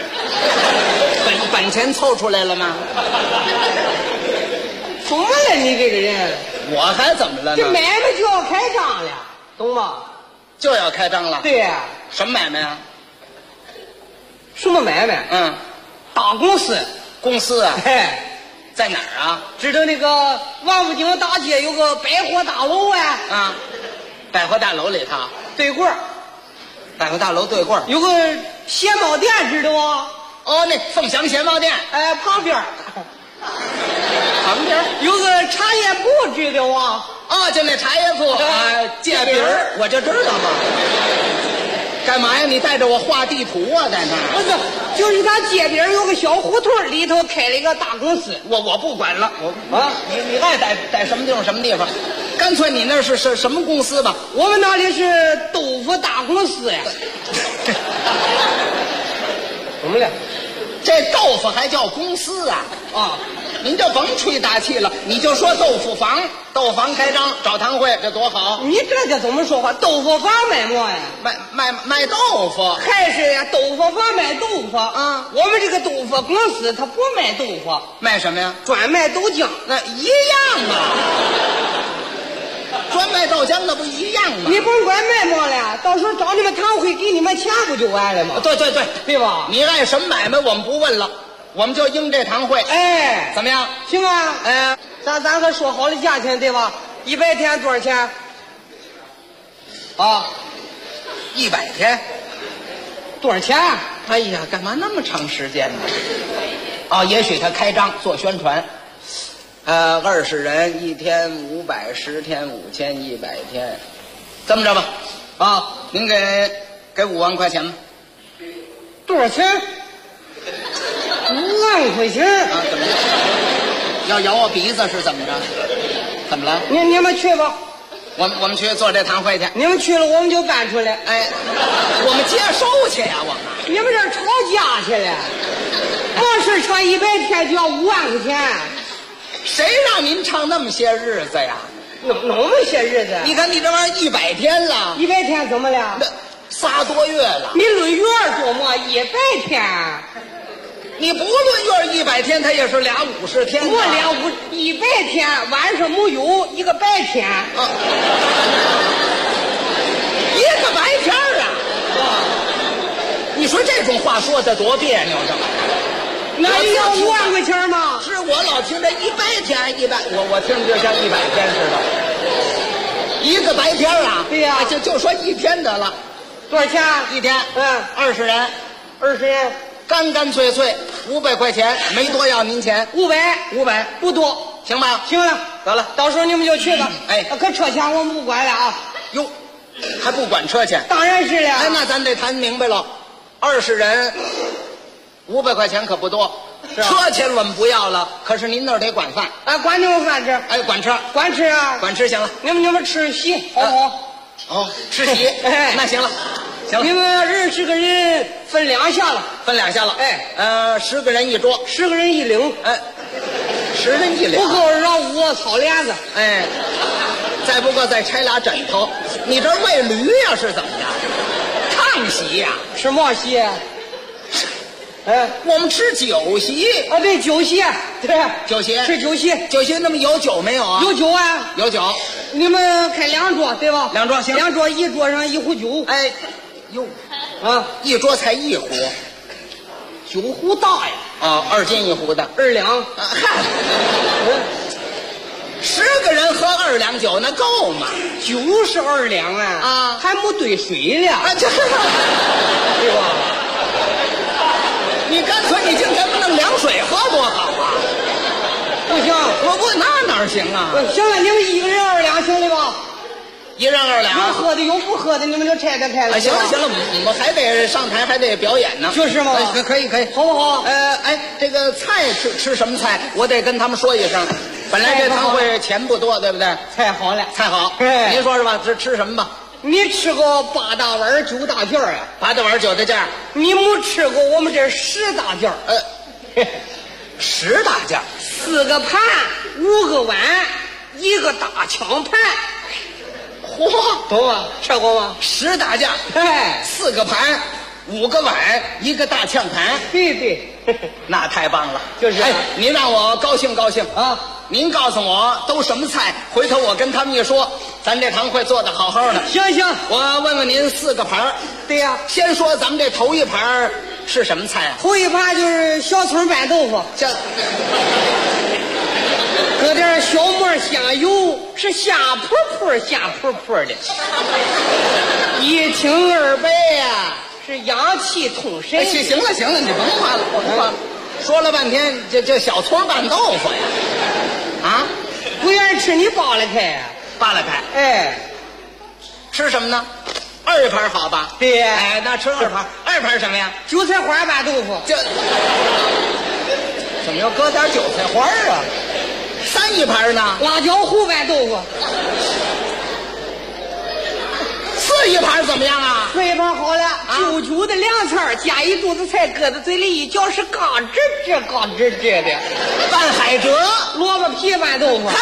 本钱凑出来了吗？ 怎么了你这个人？ 我还怎么了呢？ 这买卖就要开张了，懂吗？ 就要开张了。 对呀。 什么买卖啊？ 什么买卖？大公司。 公司啊？ 哎， 在哪儿啊？ 知道那个王府井大街有个百货大楼啊？ 百货大楼里头对过。 百货大楼对过有个鞋帽店，知道吗？ 哦，那凤翔鞋帽店。 哎，旁边有个茶叶铺，知道吗？ 哦，就那茶叶铺界饼儿，我就知道嘛。干嘛呀？你带着我画地图啊，在那儿？ 不是，就是他街边有个小胡同，里头开了一个大公司。 我不管了，你爱在什么地方什么地方，干脆你那是什么公司吧？ 我们那里是豆腐大公司呀。怎么了？ 这豆腐还叫公司啊？您就甭吹大气了，你就说豆腐坊，豆腐坊开张找堂会，这多好！ 你这叫怎么说话？豆腐坊卖么呀？ 卖豆腐， 还是呀？豆腐坊卖豆腐啊！我们这个豆腐公司它不卖豆腐， 卖什么呀？ 专卖豆浆。 那一样啊，专卖豆浆那不一样吗？ 你甭管卖么了，到时候找你们堂会给你们钱不就完了吗？ 对吧？你爱什么买卖我们不问了。我们就应这堂会， 哎， 怎么样？ 行啊，咱可说好了价钱对吧？100天多少钱 ？100天多少钱？ 哎呀，干嘛那么长时间呢？也许他开张做宣传，20人1天500，10天5100天，这么着吧，您给5万块钱吧。 多少钱？5万块钱啊？怎么了？要咬我鼻子是怎么着？怎么了？ 你们去吧， 我们去做这堂会去。 你们去了，我们就搬出来。 哎，我们接收去呀，我们。 你们这吵架去了？光是唱100天就要5万块钱， 谁让您唱那么些日子呀？ 那么些日子？ 你看你这玩意儿100天了。 100天怎么了？ 那3多月了。 你论月多么？100天。 你不论月100天，它也是俩50天。 我俩100天，晚上没有一个白天。 一个白天啊！你说这种话说的多别扭这。 那你要5万块钱吗？ 是我老听这100天100，我听着就像100天似的。一个白天啊？ 对呀， 就说1天得了。 多少钱 ？1天？20人 ，20人。 干干脆脆500块钱，没多要您钱。500 不多， 行吧？ 行了， 得了， 到时候你们就去吧。 哎， 可车钱我们不管了啊。 哟，还不管车钱？ 当然是了。 哎，那咱得谈明白了，20人500块钱可不多。车钱我们不要了，可是您那儿得管饭。 管你们饭吃。 哎，管吃啊，管吃行了。 你们吃席好不好？吃席。那行了。行了， 你们20个人分2下了， 哎，10个人一桌 ，10个人一领， 哎，10人一领， 不够让我操帘子， 哎，再不够再拆俩枕头，你这喂驴呀是怎么着？炕席呀？ 吃嘛席？ 哎，我们吃酒席啊，对，酒席，对， 酒席吃酒席， 酒席那么有酒没有啊？ 有酒啊， 有酒。 你们开2桌对吧 ？2桌行 ，2桌一桌上1壶酒， 哎。哟，一桌才1壶 ，9壶大呀！ 2斤1壶的 ，2两。 嗨，10个人喝2两酒，那够吗？ 酒是2两啊，还没兑水了。 对吧？你干脆你今天不弄凉水喝多好啊！ 不行， 那哪行啊？ 行了，你们1个人2两行了吧 ？1人2两， 有喝的有不喝的，你们就拆开了。 行了，我们还得上台，还得表演呢。 就是嘛， 可以， 好不好？ 这个菜吃什么菜？我得跟他们说一声。本来这堂会钱不多，对不对？ 菜好了， 菜好。您说是吧？吃什么吧？ 你吃过8大碗9大件啊 ？8大碗9大件。 你没吃过我们这10大件 10大件 ，4个盘，5个碗，1个大枪盘。 嚯， 懂吗？吃过吗 ？10大件， 哎 ，4个盘，5个碗，1个大炝盘。 对， 那太棒了。 就是， 哎，您让我高兴高兴啊！ 您告诉我都什么菜，回头我跟他们一说，咱这堂会做得好好的。 行， 我问问您4个盘。 对呀， 先说咱们这头一盘是什么菜啊？ 头一盘就是小葱拌豆腐， 这搁点小末香油，是香扑扑的。一清二白呀，是阳气通神。 行了，你甭夸了，我甭夸了。说了半天，这小葱拌豆腐呀，啊， 不愿意吃你扒拉开呀， 扒拉开。 哎， 吃什么呢？二盘好吧？ 对， 哎，那吃二盘。二盘什么呀？ 韭菜花拌豆腐。 这怎么要搁点韭菜花啊？三一盘呢？ 辣椒糊拌豆腐。 四一盘怎么样啊？ 四一盘好了，久久的凉菜，加一肚子菜，搁在嘴里一嚼是嘎吱吱的。 拌海蜇， 萝卜皮拌豆腐。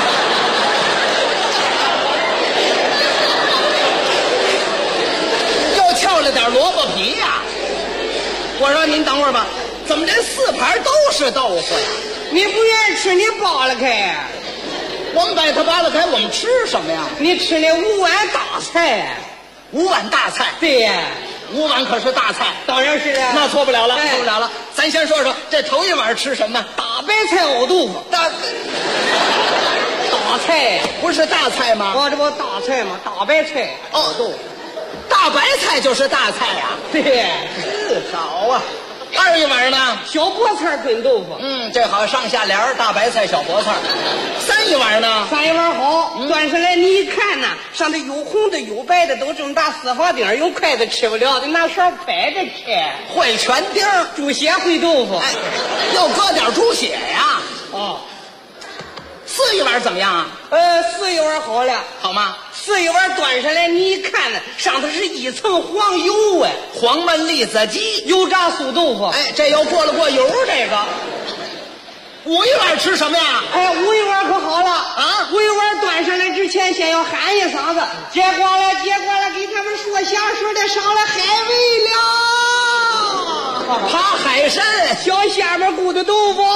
又翘了点萝卜皮呀！我说您等会儿吧，怎么这四盘都是豆腐呀？ 你不愿意吃，你扒拉开。 我们把它扒拉开，我们吃什么呀？ 你吃那5碗大菜 ，5碗大菜。 对呀 ，5碗可是大菜。 当然是啊， 那错不了了，错不了了。咱先说说这头一碗吃什么？ 大白菜熬豆腐。大菜不是大菜吗？ 这不大菜吗？大白菜熬豆腐。 大白菜就是大菜呀。 对， 好啊。二一碗呢？ 小菠菜炖豆腐。 这好，上下联大白菜小菠菜。三一碗呢？ 三一碗好，端上来你一看呢，上头有红的有白的，都这么大四方丁，用筷子吃不了的，拿勺拍着吃。 烩全丁， 猪血烩豆腐。 又搁点猪血呀。哦。四一碗怎么样啊？ 四一碗好了。 好吗？ 四一碗端上来，你一看呢，上头是一层黄油啊， 黄焖栗子鸡， 油炸素豆腐。 哎，这又过油，这个。五一碗吃什么呀？ 哎，五一碗可好了啊！五一碗端上来之前，先要喊一嗓子，接过来，给他们说相声的上来海味了。 爬海参， 小下面咕的豆腐。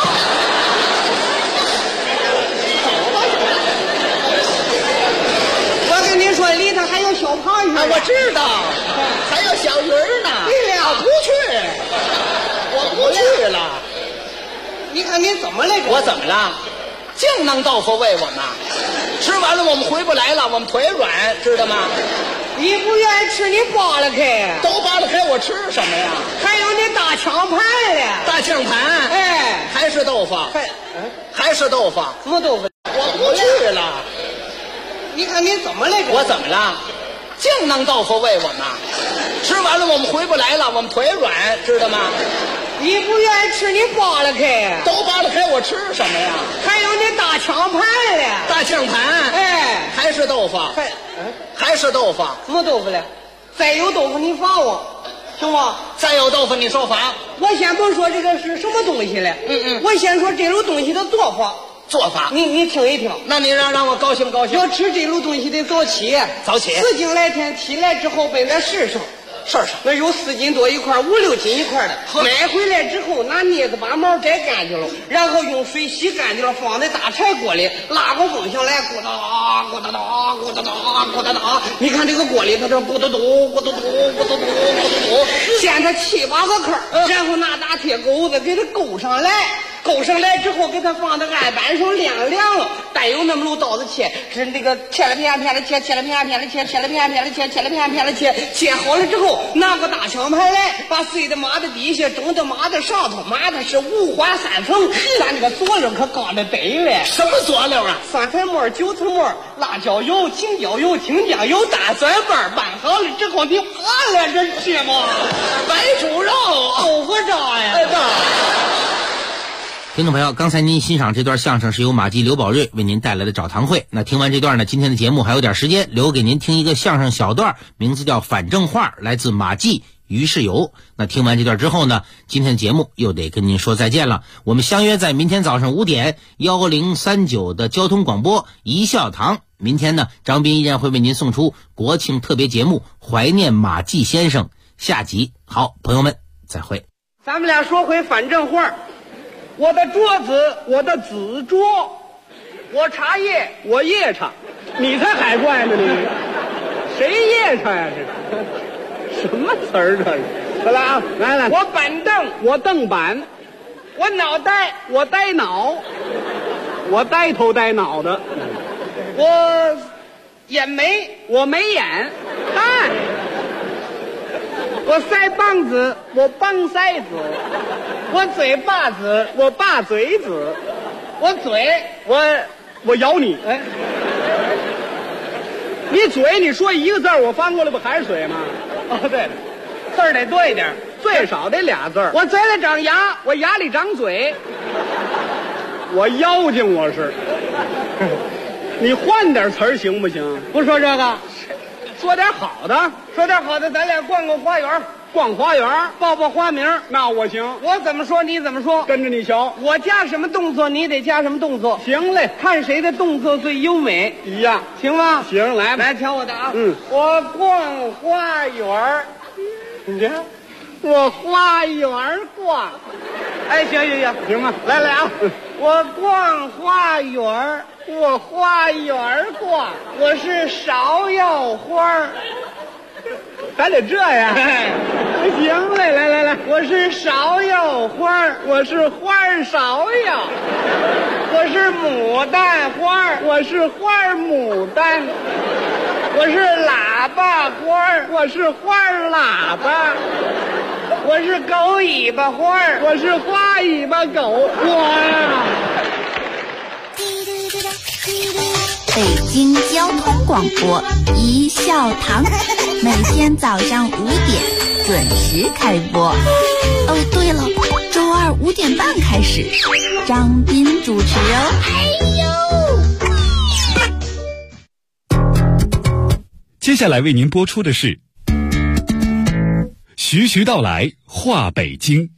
我跟你说，里头还有小螃鱼。 我知道，还有小鱼呢。 对了， 我不去了。 你看你怎么了？ 我怎么了？净弄豆腐喂我们，吃完了我们回不来了，我们腿软，知道吗？ 你不愿意吃，你扒拉开。 都扒拉开，我吃什么呀？ 还有那大枪盘嘞。 大枪盘， 哎， 还是豆腐。还是豆腐。 什么豆腐？ 我不去了。 你看你怎么了？ 我怎么了？净弄豆腐喂我们，吃完了我们回不来了，我们腿软，知道吗？ 你不愿意吃，你扒拉开。 都扒拉开，我吃什么呀？ 还有那大枪盘嘞。 大枪盘， 哎， 还是豆腐。还是豆腐。 什么豆腐嘞？再有豆腐你罚我，行吗？ 再有豆腐你受罚。 我先不说这个是什么东西嘞，我先说这种东西的做法。你听一听。 那你让我高兴高兴。 要吃这种东西得早起。4斤来天起来之后，奔那市上。那有4斤多一块，5、6斤一块的，买回来之后拿镊子把毛摘干净了，然后用水洗干净了，放在大柴锅里，拉个风响来，咕哒哒咕哒哒咕哒哒咕哒哒。你看这个锅里，它这咕嘟嘟咕嘟嘟咕嘟嘟咕嘟嘟，掀它7、8个坑，然后拿大铁钩子给它勾上来。勾上来之后，给它放在案板上晾凉了，带有那么路刀子切，是那个切了片的切，切了片的切，切了片的切，切了片的切，切好了之后，拿个大枪盘来，把碎的码在底下，蒸的码在上头，码的是5花3层，咱这个佐料可刚的得了。 什么佐料啊？ 酸菜末、韭菜末、辣椒油、青椒油、青酱油、大蒜瓣，拌好了之后你扒拉着吃吗？ 白煮肉、 豆腐渣呀！ 听众朋友，刚才您欣赏这段相声是由马季、刘宝瑞为您带来的找堂会。那听完这段呢，今天的节目还有点时间，留给您听一个相声小段，名字叫反正话，来自马季、于世友。那听完这段之后呢，今天的节目又得跟您说再见了。我们相约在明天早上5点1039的交通广播一笑堂。明天呢，张斌依然会为您送出国庆特别节目怀念马季先生下集。好，朋友们再会。 咱们俩说回反正话。我的桌子，我的紫桌，我茶叶，我夜叉， 你才海怪呢你，谁夜叉呀？这是什么词儿这是？ 来了啊，来，我板凳，我凳板，我脑袋，我呆脑，我呆头呆脑的，我眼眉，我没眼，看，我腮帮子，我帮腮子，我嘴巴子，我把嘴子，我嘴，我咬你，哎，你嘴你说一个字，我翻过来不还是嘴吗？哦，对了，字儿得多一点，最少得俩字。我嘴里长牙，我牙里长嘴，我妖精我是。你换点词儿行不行？不说这个，说点好的，咱俩逛逛花园。逛花园，报报花名，那我行。我怎么说你怎么说，跟着你瞧。我加什么动作，你得加什么动作。行嘞，看谁的动作最优美，一样，行吗？行，来瞧我的啊。我逛花园，你看，我花园逛。哎，行吗？来啊，我逛花园，我花园逛，我是芍药花。咱得这样，行嘞，来，我是芍药花，我是花芍药，我是牡丹花，我是花牡丹，我是喇叭花，我是花喇叭，我是狗尾巴花，我是花尾巴狗，我呀。 北京交通广播一笑堂，每天早上5点准时开播。哦，对了，周二5点半开始，张斌主持哦。 接下来为您播出的是徐徐道来话北京。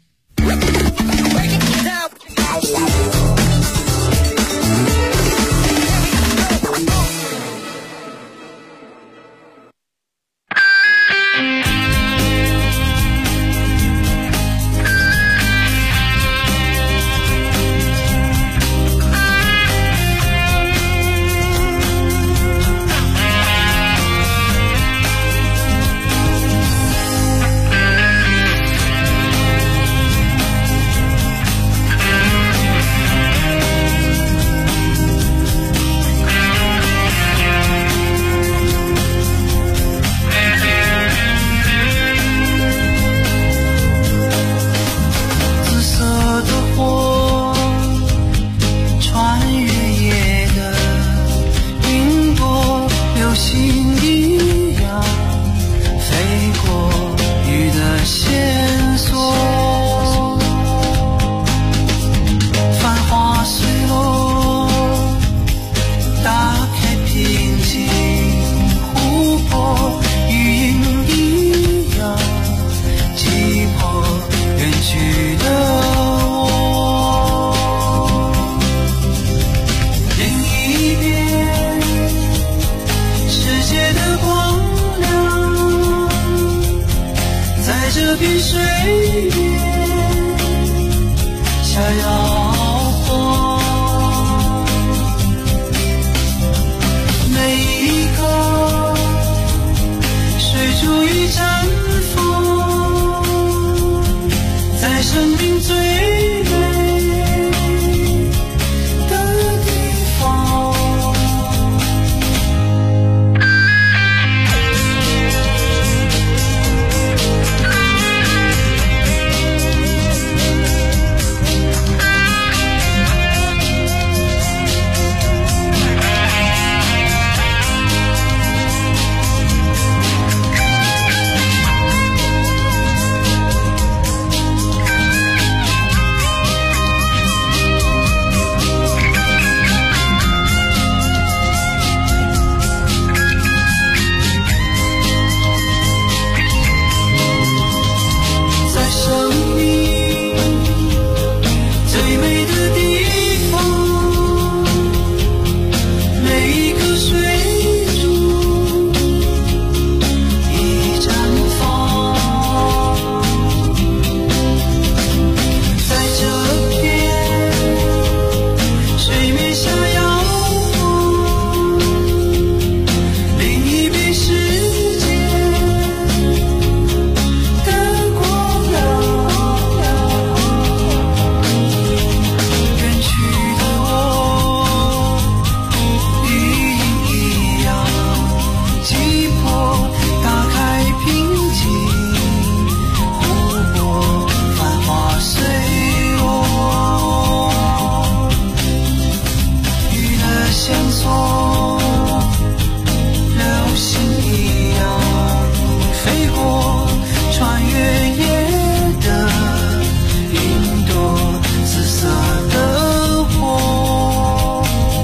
线索，流星一样飞过，穿越夜的云朵，紫色的火。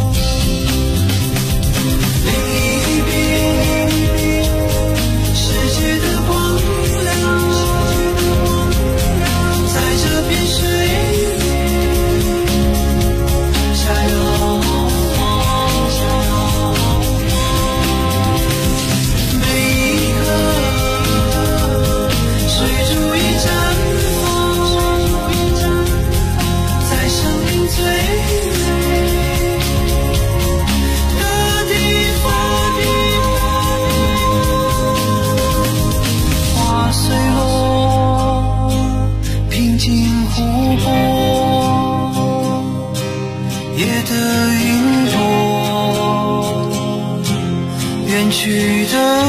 另一边，世界的光亮，在这片水面闪耀。夜的云朵，远去的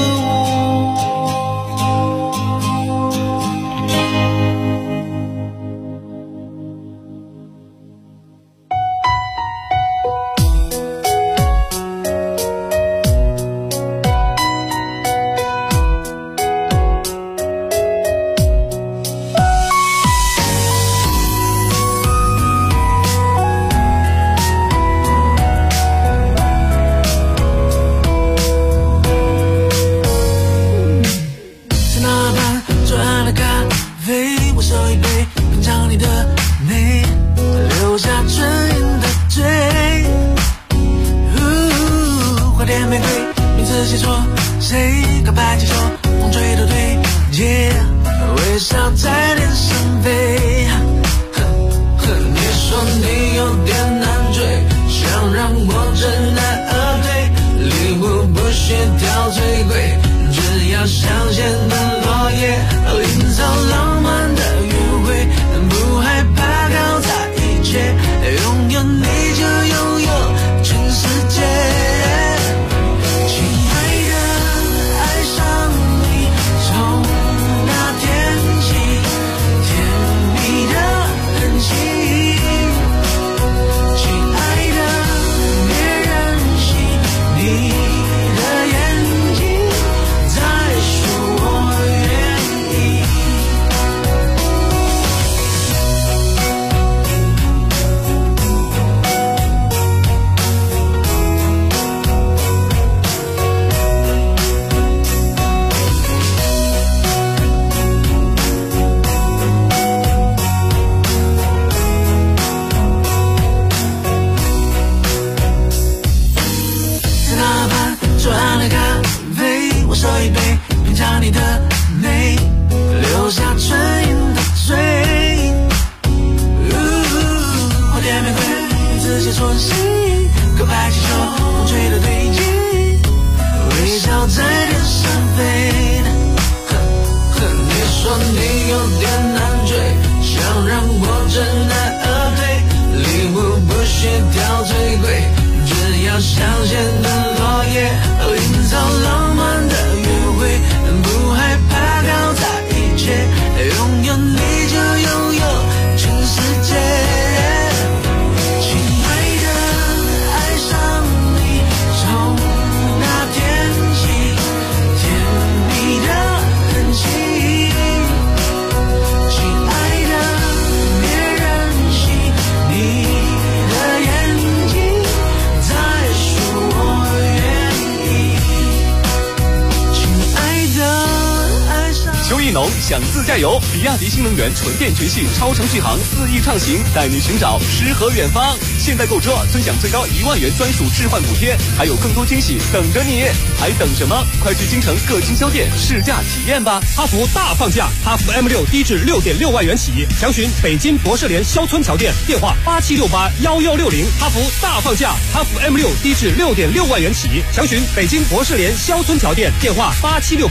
想自驾游，比亚迪新能源纯电全系超长续航4亿畅行，带你寻找诗和远方。现在购车尊享最高1万元专属置换补贴，还有更多惊喜等着你，还等什么？快去京城各经销店试驾体验吧！ 哈弗大放价，哈弗 M6低至6.6万元起，详询北京博士联肖村桥店，电话87681160。哈弗大放价，哈弗 M6低至6.6万元起，详询北京博士联肖村桥店，电话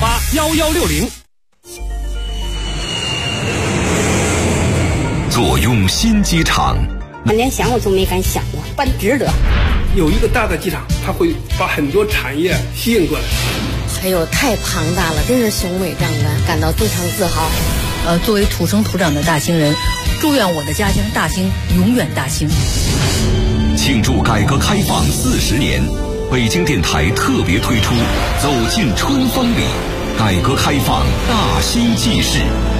87681160。 坐拥新机场， 连想我都没敢想过，办值得。 有一个大的机场，它会把很多产业吸引过来。 哎呦，太庞大了，真是雄伟壮观，感到非常自豪。 作为土生土长的大兴人，祝愿我的家乡大兴永远大兴。 庆祝改革开放40年，北京电台特别推出《走进春风里》，改革开放大新纪事。